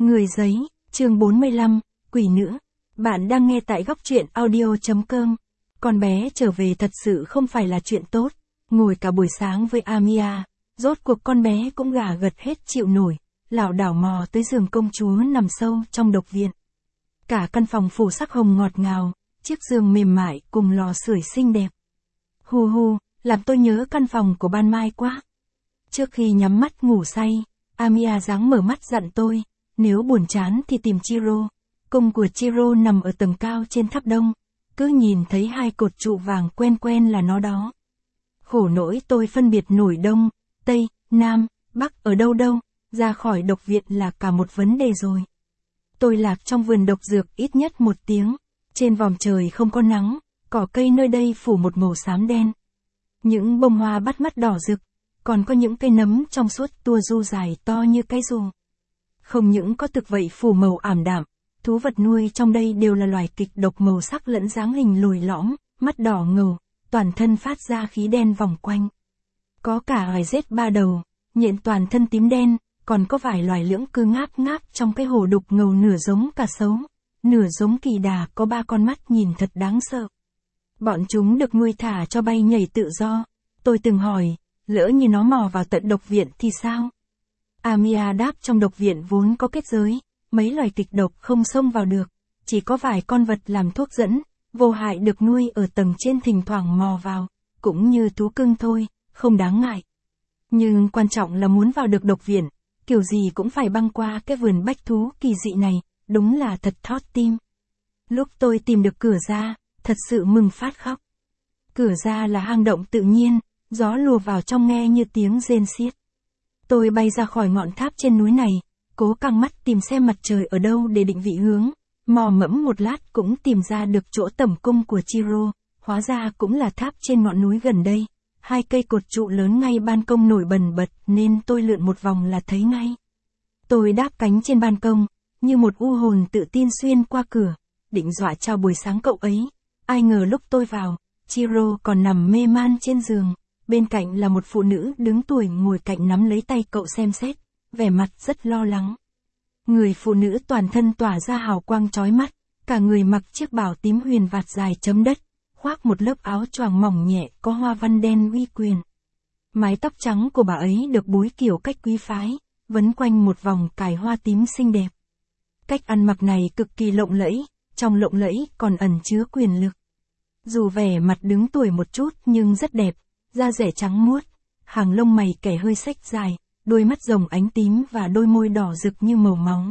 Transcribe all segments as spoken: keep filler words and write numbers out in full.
Người giấy, chương bốn mươi lăm, Quỷ nữ. Bạn đang nghe tại góc truyện audio chấm com. Con bé trở về thật sự không phải là chuyện tốt. Ngồi cả buổi sáng với Amia, rốt cuộc con bé cũng gà gật hết chịu nổi, lảo đảo mò tới giường công chúa nằm sâu trong độc viện. Cả căn phòng phủ sắc hồng ngọt ngào, chiếc giường mềm mại cùng lò sưởi xinh đẹp. Hu hu, làm tôi nhớ căn phòng của ban mai quá. Trước khi nhắm mắt ngủ say, Amia dáng mở mắt dặn tôi, nếu buồn chán thì tìm Chiro. Cung của Chiro nằm ở tầng cao trên tháp đông, cứ nhìn thấy hai cột trụ vàng quen quen là nó đó. Khổ nỗi tôi phân biệt nổi đông, tây, nam, bắc ở đâu đâu, ra khỏi độc viện là cả một vấn đề rồi. Tôi lạc trong vườn độc dược ít nhất một tiếng, trên vòm trời không có nắng, cỏ cây nơi đây phủ một màu xám đen. Những bông hoa bắt mắt đỏ rực, còn có những cây nấm trong suốt tua du dài to như cái dù. Không những có thực vậy phủ màu ảm đạm, thú vật nuôi trong đây đều là loài kịch độc màu sắc lẫn dáng hình lồi lõm, mắt đỏ ngầu, toàn thân phát ra khí đen vòng quanh. Có cả loài rết ba đầu, nhện toàn thân tím đen, còn có vài loài lưỡng cư ngáp ngáp trong cái hồ đục ngầu nửa giống cả sấu, nửa giống kỳ đà có ba con mắt nhìn thật đáng sợ. Bọn chúng được nuôi thả cho bay nhảy tự do. Tôi từng hỏi, lỡ như nó mò vào tận độc viện thì sao? Amia đáp trong độc viện vốn có kết giới, mấy loài kịch độc không xông vào được, chỉ có vài con vật làm thuốc dẫn, vô hại được nuôi ở tầng trên thỉnh thoảng mò vào, cũng như thú cưng thôi, không đáng ngại. Nhưng quan trọng là muốn vào được độc viện, kiểu gì cũng phải băng qua cái vườn bách thú kỳ dị này, đúng là thật thót tim. Lúc tôi tìm được cửa ra, thật sự mừng phát khóc. Cửa ra là hang động tự nhiên, gió lùa vào trong nghe như tiếng rên xiết. Tôi bay ra khỏi ngọn tháp trên núi này, cố căng mắt tìm xem mặt trời ở đâu để định vị hướng, mò mẫm một lát cũng tìm ra được chỗ tẩm cung của Chiro, hóa ra cũng là tháp trên ngọn núi gần đây. Hai cây cột trụ lớn ngay ban công nổi bần bật nên tôi lượn một vòng là thấy ngay. Tôi đáp cánh trên ban công, như một u hồn tự tin xuyên qua cửa, định dọa chào buổi sáng cậu ấy. Ai ngờ lúc tôi vào, Chiro còn nằm mê man trên giường, bên cạnh là một phụ nữ đứng tuổi ngồi cạnh nắm lấy tay cậu xem xét, vẻ mặt rất lo lắng. Người phụ nữ toàn thân tỏa ra hào quang chói mắt, cả người mặc chiếc bào tím huyền vạt dài chấm đất, khoác một lớp áo choàng mỏng nhẹ có hoa văn đen uy quyền. Mái tóc trắng của bà ấy được búi kiểu cách quý phái, vấn quanh một vòng cài hoa tím xinh đẹp. Cách ăn mặc này cực kỳ lộng lẫy, trong lộng lẫy còn ẩn chứa quyền lực. Dù vẻ mặt đứng tuổi một chút nhưng rất đẹp, da rẻ trắng muốt, hàng lông mày kẻ hơi xếch dài, đôi mắt rồng ánh tím và đôi môi đỏ rực như màu máu.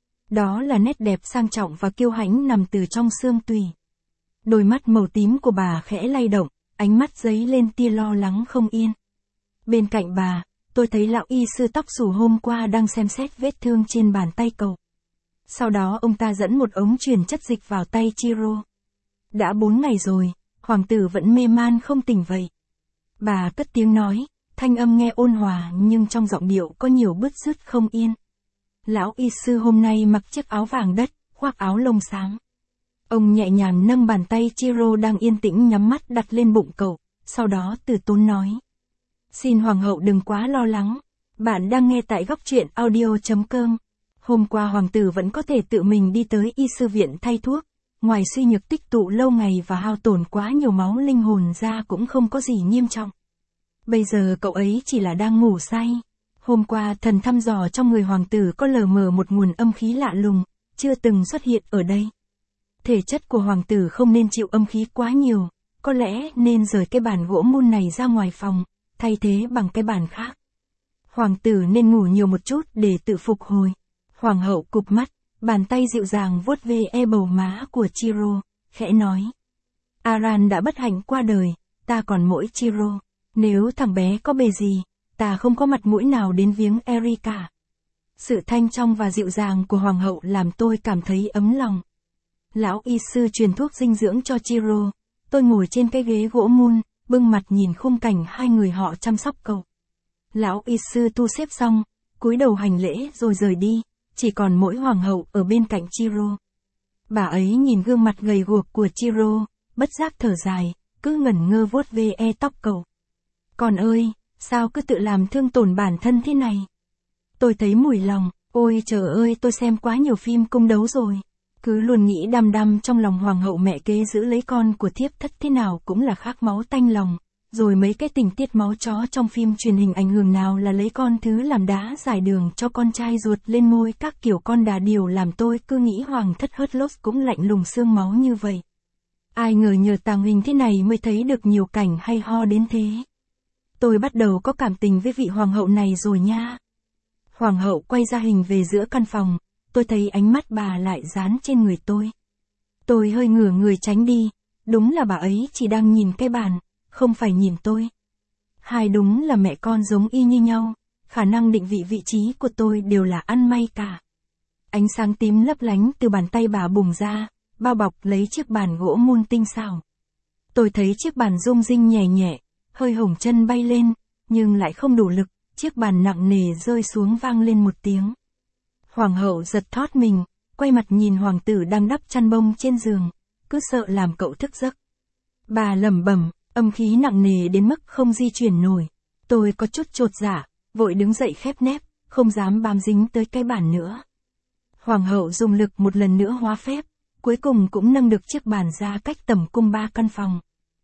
Đó là nét đẹp sang trọng và kiêu hãnh nằm từ trong xương tủy. Đôi mắt màu tím của bà khẽ lay động, ánh mắt dấy lên tia lo lắng không yên. Bên cạnh bà, tôi thấy lão y sư tóc xù hôm qua đang xem xét vết thương trên bàn tay cậu. Sau đó ông ta dẫn một ống truyền chất dịch vào tay Chiro. Đã bốn ngày rồi, hoàng tử vẫn mê man không tỉnh vậy. Bà cất tiếng nói, thanh âm nghe ôn hòa nhưng trong giọng điệu có nhiều bứt rứt không yên. Lão y sư hôm nay mặc chiếc áo vàng đất, khoác áo lông xám. Ông nhẹ nhàng nâng bàn tay Chiro đang yên tĩnh nhắm mắt đặt lên bụng cậu, sau đó từ tốn nói. Xin hoàng hậu đừng quá lo lắng, bạn đang nghe tại góc truyện audio chấm com. Hôm qua hoàng tử vẫn có thể tự mình đi tới y sư viện thay thuốc, ngoài suy nhược tích tụ lâu ngày và hao tổn quá nhiều máu linh hồn ra cũng không có gì nghiêm trọng. Bây giờ cậu ấy chỉ là đang ngủ say. Hôm qua thần thăm dò trong người hoàng tử có lờ mờ một nguồn âm khí lạ lùng, chưa từng xuất hiện ở đây. Thể chất của hoàng tử không nên chịu âm khí quá nhiều, có lẽ nên rời cái bàn gỗ mun này ra ngoài phòng, thay thế bằng cái bàn khác. Hoàng tử nên ngủ nhiều một chút để tự phục hồi. Hoàng hậu cụp mắt, bàn tay dịu dàng vuốt ve e bầu má của Chiro, khẽ nói. Aran đã bất hạnh qua đời, ta còn mỗi Chiro. Nếu thằng bé có bề gì, ta không có mặt mũi nào đến viếng Erika. Sự thanh trong và dịu dàng của hoàng hậu làm tôi cảm thấy ấm lòng. Lão y sư truyền thuốc dinh dưỡng cho Chiro. Tôi ngồi trên cái ghế gỗ mun, bưng mặt nhìn khung cảnh hai người họ chăm sóc cậu. Lão y sư thu xếp xong, cúi đầu hành lễ rồi rời đi, chỉ còn mỗi hoàng hậu ở bên cạnh Chiro. Bà ấy nhìn gương mặt gầy guộc của Chiro, bất giác thở dài, cứ ngẩn ngơ vuốt ve e tóc cậu. Con ơi, sao cứ tự làm thương tổn bản thân thế này? Tôi thấy mùi lòng, Ôi trời ơi, tôi xem quá nhiều phim cung đấu rồi. Cứ luôn nghĩ đăm đăm trong lòng hoàng hậu mẹ kế giữ lấy con của thiếp thất thế nào cũng là khát máu tanh lòng. Rồi mấy cái tình tiết máu chó trong phim truyền hình ảnh hưởng nào là lấy con thứ làm đá giải đường cho con trai ruột lên ngôi, các kiểu con đà điểu làm tôi cứ nghĩ hoàng thất Hớt cũng lạnh lùng xương máu như vậy. Ai ngờ nhờ tàng hình thế này mới thấy được nhiều cảnh hay ho đến thế. Tôi bắt đầu có cảm tình với vị hoàng hậu này rồi nha. Hoàng hậu quay ra hình về giữa căn phòng, tôi thấy ánh mắt bà lại dán trên người tôi. Tôi hơi ngửa người tránh đi, đúng là bà ấy chỉ đang nhìn cái bàn, không phải nhìn tôi. Hai đúng là mẹ con giống y như nhau, khả năng định vị vị trí của tôi đều là ăn may cả. Ánh sáng tím lấp lánh từ bàn tay bà bùng ra, bao bọc lấy chiếc bàn gỗ mun tinh xảo. Tôi thấy chiếc bàn rung rinh nhẹ nhẹ, hơi hổng chân bay lên, nhưng lại không đủ lực, chiếc bàn nặng nề rơi xuống vang lên một tiếng. Hoàng hậu giật thót mình, quay mặt nhìn hoàng tử đang đắp chăn bông trên giường, cứ sợ làm cậu thức giấc. Bà lẩm bẩm, âm khí nặng nề đến mức không di chuyển nổi. Tôi có chút chột dạ, vội đứng dậy khép nép, không dám bám dính tới cái bàn nữa. Hoàng hậu dùng lực một lần nữa hóa phép, cuối cùng cũng nâng được chiếc bàn ra cách tầm cung ba căn phòng.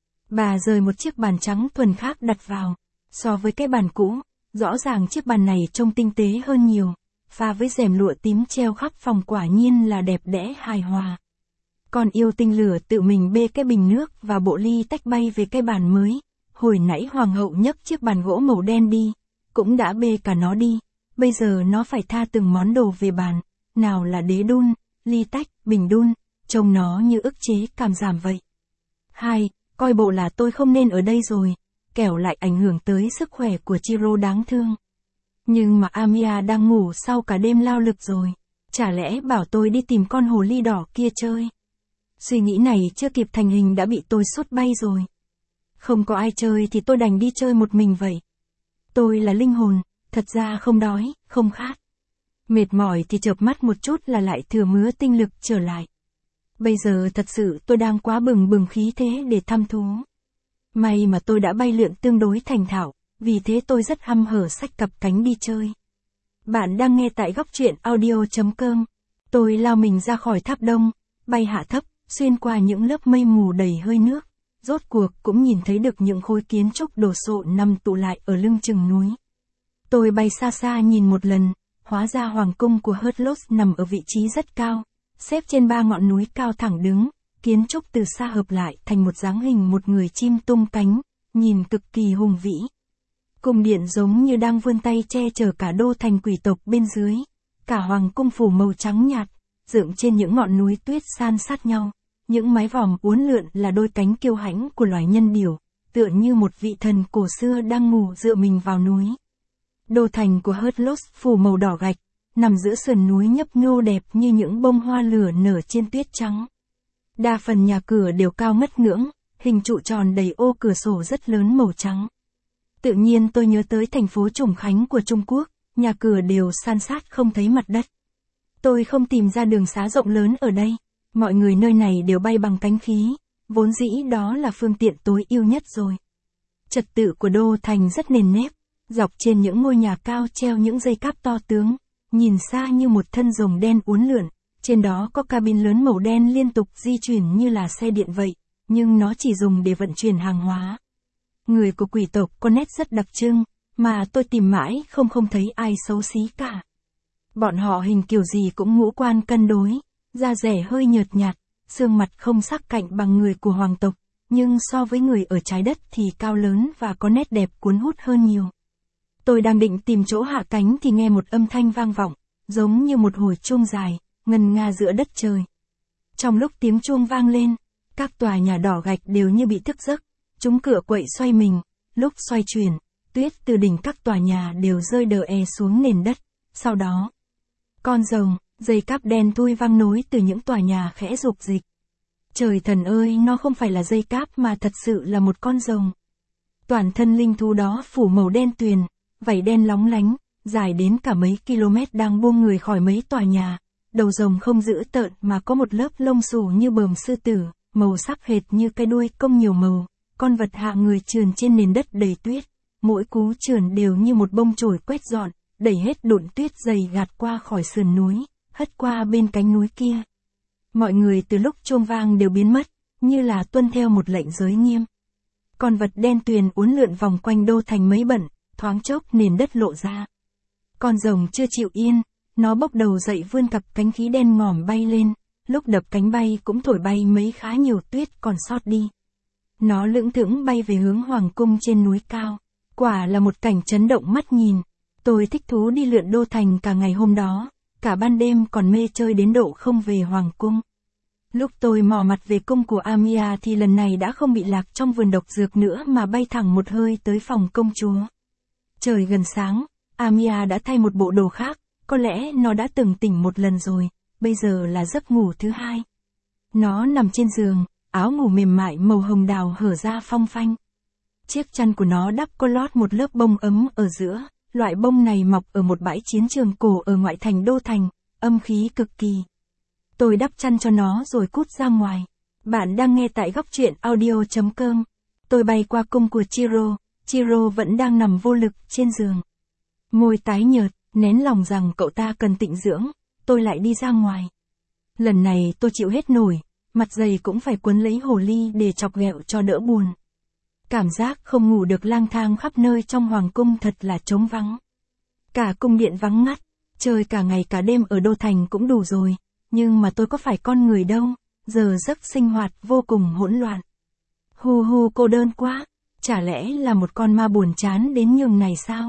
Bà rời một chiếc bàn trắng thuần khác đặt vào, so với cái bàn cũ, rõ ràng chiếc bàn này trông tinh tế hơn nhiều, pha với rèm lụa tím treo khắp phòng quả nhiên là đẹp đẽ hài hòa. Con yêu tinh lửa tự mình bê cái bình nước và bộ ly tách bay về cái bàn mới, hồi nãy hoàng hậu nhấc chiếc bàn gỗ màu đen đi, cũng đã bê cả nó đi, bây giờ nó phải tha từng món đồ về bàn, nào là đế đun, ly tách, bình đun, trông nó như ức chế cảm giảm vậy. Hai, coi bộ là tôi không nên ở đây rồi, kẻo lại ảnh hưởng tới sức khỏe của Chiro đáng thương. Nhưng mà Amiya đang ngủ sau cả đêm lao lực rồi, chả lẽ bảo tôi đi tìm con hồ ly đỏ kia chơi. Suy nghĩ này chưa kịp thành hình đã bị tôi sút bay rồi. Không có ai chơi thì tôi đành đi chơi một mình vậy. Tôi là linh hồn, thật ra không đói, không khát. Mệt mỏi thì chợp mắt một chút là lại thừa mứa tinh lực trở lại. Bây giờ thật sự tôi đang quá bừng bừng khí thế để thăm thú. May mà tôi đã bay lượn tương đối thành thạo, vì thế tôi rất hăm hở xách cặp cánh đi chơi. Bạn đang nghe tại góc truyện audio chấm com. Tôi lao mình ra khỏi tháp đông, bay hạ thấp, xuyên qua những lớp mây mù đầy hơi nước, rốt cuộc cũng nhìn thấy được những khối kiến trúc đồ sộ nằm tụ lại ở lưng chừng núi. Tôi bay xa xa nhìn một lần, hóa ra hoàng cung của Hớt nằm ở vị trí rất cao, xếp trên ba ngọn núi cao thẳng đứng, kiến trúc từ xa hợp lại thành một dáng hình một người chim tung cánh, nhìn cực kỳ hùng vĩ. Cung điện giống như đang vươn tay che chở cả đô thành quỷ tộc bên dưới, cả hoàng cung phủ màu trắng nhạt, dựng trên những ngọn núi tuyết san sát nhau, những mái vòm uốn lượn là đôi cánh kiêu hãnh của loài nhân điểu, tựa như một vị thần cổ xưa đang ngủ dựa mình vào núi. Đô thành của Hớt phủ màu đỏ gạch, nằm giữa sườn núi nhấp nhô đẹp như những bông hoa lửa nở trên tuyết trắng. Đa phần nhà cửa đều cao ngất ngưỡng, hình trụ tròn đầy ô cửa sổ rất lớn màu trắng. Tự nhiên tôi nhớ tới thành phố Trùng Khánh của Trung Quốc, nhà cửa đều san sát không thấy mặt đất. Tôi không tìm ra đường xá rộng lớn ở đây, mọi người nơi này đều bay bằng cánh khí, vốn dĩ đó là phương tiện tối ưu nhất rồi. Trật tự của đô thành rất nền nếp, dọc trên những ngôi nhà cao treo những dây cáp to tướng, nhìn xa như một thân rồng đen uốn lượn, trên đó có cabin lớn màu đen liên tục di chuyển như là xe điện vậy, nhưng nó chỉ dùng để vận chuyển hàng hóa. Người của quỷ tộc có nét rất đặc trưng, mà tôi tìm mãi không không thấy ai xấu xí cả. Bọn họ hình kiểu gì cũng ngũ quan cân đối, da rẻ hơi nhợt nhạt, xương mặt không sắc cạnh bằng người của hoàng tộc, nhưng so với người ở trái đất thì cao lớn và có nét đẹp cuốn hút hơn nhiều. Tôi đang định tìm chỗ hạ cánh thì nghe một âm thanh vang vọng, giống như một hồi chuông dài, ngân nga giữa đất trời. Trong lúc tiếng chuông vang lên, các tòa nhà đỏ gạch đều như bị thức giấc, chúng cửa quậy xoay mình, lúc xoay chuyển, tuyết từ đỉnh các tòa nhà đều rơi đờ e xuống nền đất, sau đó, con rồng, dây cáp đen thui vang nối từ những tòa nhà khẽ rục dịch. Trời thần ơi, nó không phải là dây cáp mà thật sự là một con rồng. Toàn thân linh thú đó phủ màu đen tuyền, vảy đen lóng lánh, dài đến cả mấy km đang buông người khỏi mấy tòa nhà. Đầu rồng không dữ tợn mà có một lớp lông xù như bờm sư tử, màu sắc hệt như cái đuôi công nhiều màu. Con vật hạ người trườn trên nền đất đầy tuyết, mỗi cú trườn đều như một bông chổi quét dọn, đẩy hết đụn tuyết dày gạt qua khỏi sườn núi, hất qua bên cánh núi kia. Mọi người từ lúc chuông vang đều biến mất, như là tuân theo một lệnh giới nghiêm. Con vật đen tuyền uốn lượn vòng quanh đô thành mấy bận, thoáng chốc nền đất lộ ra. Con rồng chưa chịu yên, nó bốc đầu dậy vươn cặp cánh khí đen ngòm bay lên, lúc đập cánh bay cũng thổi bay mấy khá nhiều tuyết còn sót đi. Nó lững thững bay về hướng hoàng cung trên núi cao. Quả là một cảnh chấn động mắt nhìn. Tôi thích thú đi lượn đô thành cả ngày hôm đó, cả ban đêm còn mê chơi đến độ không về hoàng cung. Lúc tôi mò mặt về cung của Amia thì lần này đã không bị lạc trong vườn độc dược nữa mà bay thẳng một hơi tới phòng công chúa. Trời gần sáng, Amia đã thay một bộ đồ khác, có lẽ nó đã từng tỉnh một lần rồi, bây giờ là giấc ngủ thứ hai. Nó nằm trên giường, áo ngủ mềm mại màu hồng đào hở ra phong phanh. Chiếc chăn của nó đắp có lót một lớp bông ấm ở giữa, loại bông này mọc ở một bãi chiến trường cổ ở ngoại thành đô thành, âm khí cực kỳ. Tôi đắp chăn cho nó rồi cút ra ngoài. Bạn đang nghe tại góc truyện audio chấm com. Tôi bay qua cung của Chiro, Chiro vẫn đang nằm vô lực trên giường. Môi tái nhợt, nén lòng rằng cậu ta cần tịnh dưỡng, tôi lại đi ra ngoài. Lần này tôi chịu hết nổi, mặt dày cũng phải quấn lấy hồ ly để chọc ghẹo cho đỡ buồn. Cảm giác không ngủ được lang thang khắp nơi trong hoàng cung thật là trống vắng. Cả cung điện vắng ngắt, chơi cả ngày cả đêm ở đô thành cũng đủ rồi, nhưng mà tôi có phải con người đâu, giờ giấc sinh hoạt vô cùng hỗn loạn. Hu hu cô đơn quá, chả lẽ là một con ma buồn chán đến nhường này sao?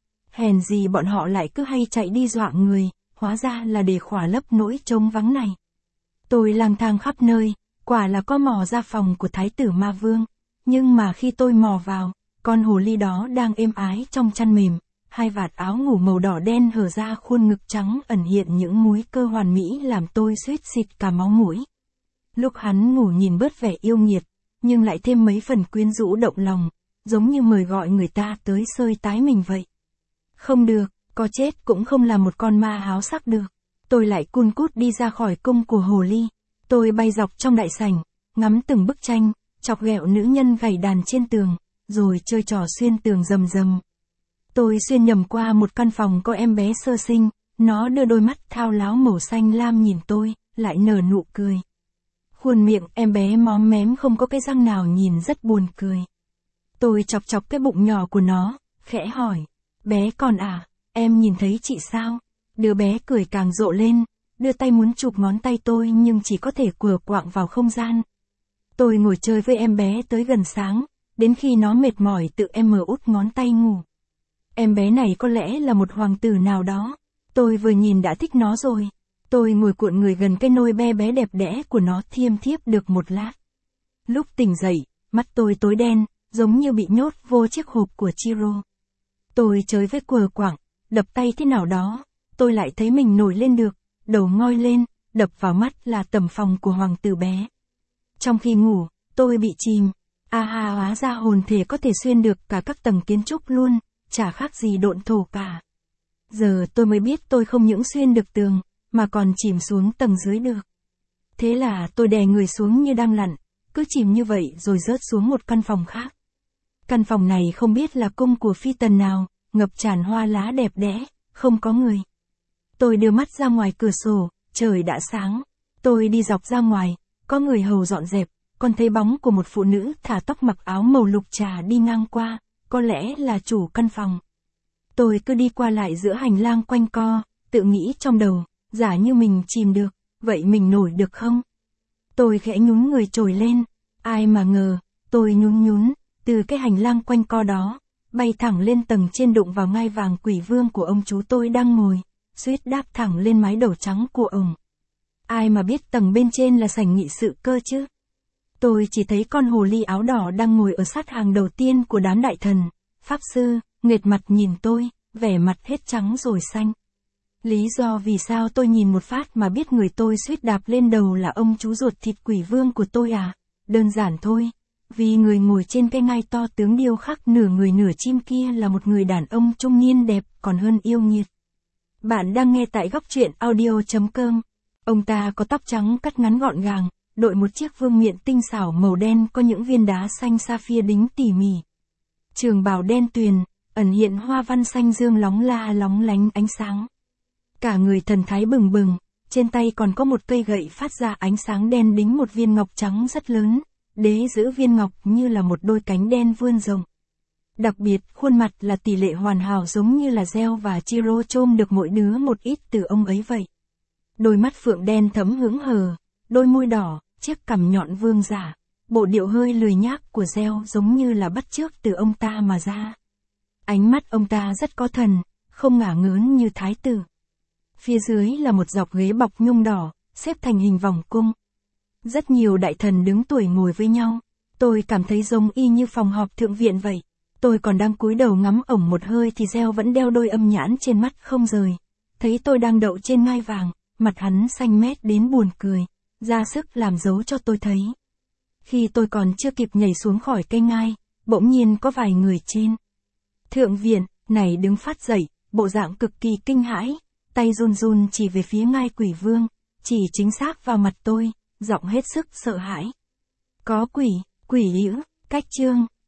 Hèn gì bọn họ lại cứ hay chạy đi dọa người, hóa ra là để khỏa lấp nỗi trống vắng này. Tôi lang thang khắp nơi, quả là có mò ra phòng của thái tử ma vương. Nhưng mà khi tôi mò vào, con hồ ly đó đang êm ái trong chăn mềm, hai vạt áo ngủ màu đỏ đen hở ra khuôn ngực trắng ẩn hiện những múi cơ hoàn mỹ làm tôi suýt xịt cả máu mũi. Lúc hắn ngủ nhìn bớt vẻ yêu nghiệt, nhưng lại thêm mấy phần quyến rũ động lòng, giống như mời gọi người ta tới sơi tái mình vậy. Không được, có chết cũng không là một con ma háo sắc được. Tôi lại cun cút đi ra khỏi cung của hồ ly. Tôi bay dọc trong đại sảnh, ngắm từng bức tranh, chọc ghẹo nữ nhân gảy đàn trên tường, rồi chơi trò xuyên tường rầm rầm. Tôi xuyên nhầm qua một căn phòng có em bé sơ sinh, nó đưa đôi mắt thao láo màu xanh lam nhìn tôi, lại nở nụ cười. Khuôn miệng em bé móm mém không có cái răng nào nhìn rất buồn cười. Tôi chọc chọc cái bụng nhỏ của nó, khẽ hỏi, bé con à, em nhìn thấy chị sao? Đứa bé cười càng rộ lên, đưa tay muốn chụp ngón tay tôi nhưng chỉ có thể quờ quạng vào không gian. Tôi ngồi chơi với em bé tới gần sáng, đến khi nó mệt mỏi tự em mở út ngón tay ngủ. Em bé này có lẽ là một hoàng tử nào đó, tôi vừa nhìn đã thích nó rồi. Tôi ngồi cuộn người gần cái nôi be bé đẹp đẽ của nó thiêm thiếp được một lát. Lúc tỉnh dậy, mắt tôi tối đen, giống như bị nhốt vô chiếc hộp của Chiro. Tôi chơi với quờ quạng, đập tay thế nào đó, tôi lại thấy mình nổi lên được, đầu ngoi lên, đập vào mắt là tầm phòng của hoàng tử bé. Trong khi ngủ, tôi bị chìm. A ha, hóa ra hồn thể có thể xuyên được cả các tầng kiến trúc luôn, chả khác gì độn thổ cả. Giờ tôi mới biết tôi không những xuyên được tường, mà còn chìm xuống tầng dưới được. Thế là tôi đè người xuống như đang lặn, cứ chìm như vậy rồi rớt xuống một căn phòng khác. Căn phòng này không biết là cung của phi tần nào, ngập tràn hoa lá đẹp đẽ, không có người. Tôi đưa mắt ra ngoài cửa sổ, trời đã sáng. Tôi đi dọc ra ngoài, có người hầu dọn dẹp, còn thấy bóng của một phụ nữ thả tóc mặc áo màu lục trà đi ngang qua, có lẽ là chủ căn phòng. Tôi cứ đi qua lại giữa hành lang quanh co, tự nghĩ trong đầu, giả như mình chìm được, vậy mình nổi được không? Tôi khẽ nhún người trồi lên, ai mà ngờ, tôi nhún nhún, từ cái hành lang quanh co đó, bay thẳng lên tầng trên đụng vào ngai vàng quỷ vương của ông chú tôi đang ngồi, suýt đáp thẳng lên mái đầu trắng của ông. Ai mà biết tầng bên trên là sảnh nghị sự cơ chứ? Tôi chỉ thấy con hồ ly áo đỏ đang ngồi ở sát hàng đầu tiên của đám đại thần, pháp sư, nghệt mặt nhìn tôi, vẻ mặt hết trắng rồi xanh. Lý do vì sao tôi nhìn một phát mà biết người tôi suýt đạp lên đầu là ông chú ruột thịt quỷ vương của tôi à? Đơn giản thôi, vì người ngồi trên cái ngai to tướng điêu khắc nửa người nửa chim kia là một người đàn ông trung niên đẹp còn hơn yêu nghiệt. Bạn đang nghe tại góc truyện audio chấm com. Ông ta có tóc trắng cắt ngắn gọn gàng, đội một chiếc vương miện tinh xảo màu đen có những viên đá xanh sapphire đính tỉ mỉ. Trường bào đen tuyền, ẩn hiện hoa văn xanh dương lóng la lóng lánh ánh sáng. Cả người thần thái bừng bừng, trên tay còn có một cây gậy phát ra ánh sáng đen đính một viên ngọc trắng rất lớn, đế giữ viên ngọc như là một đôi cánh đen vươn rộng. Đặc biệt, khuôn mặt là tỷ lệ hoàn hảo giống như là Gel và Chiro chôm được mỗi đứa một ít từ ông ấy vậy. Đôi mắt phượng đen thẫm hững hờ, đôi môi đỏ, chiếc cằm nhọn vương giả, bộ điệu hơi lười nhác của Gel giống như là bắt chước từ ông ta mà ra. Ánh mắt ông ta rất có thần, không ngả ngớn như thái tử. Phía dưới là một dọc ghế bọc nhung đỏ, xếp thành hình vòng cung. Rất nhiều đại thần đứng tuổi ngồi với nhau, tôi cảm thấy giống y như phòng họp thượng viện vậy. Tôi còn đang cúi đầu ngắm ổng một hơi thì Gel vẫn đeo đôi âm nhãn trên mắt không rời. Thấy tôi đang đậu trên ngai vàng, mặt hắn xanh mét đến buồn cười, ra sức làm dấu cho tôi thấy. Khi tôi còn chưa kịp nhảy xuống khỏi cây ngai, bỗng nhiên có vài người trên thượng viện này đứng phát dậy, bộ dạng cực kỳ kinh hãi, tay run run chỉ về phía ngai quỷ vương, chỉ chính xác vào mặt tôi, giọng hết sức sợ hãi. Có quỷ, quỷ dữ, cách chương.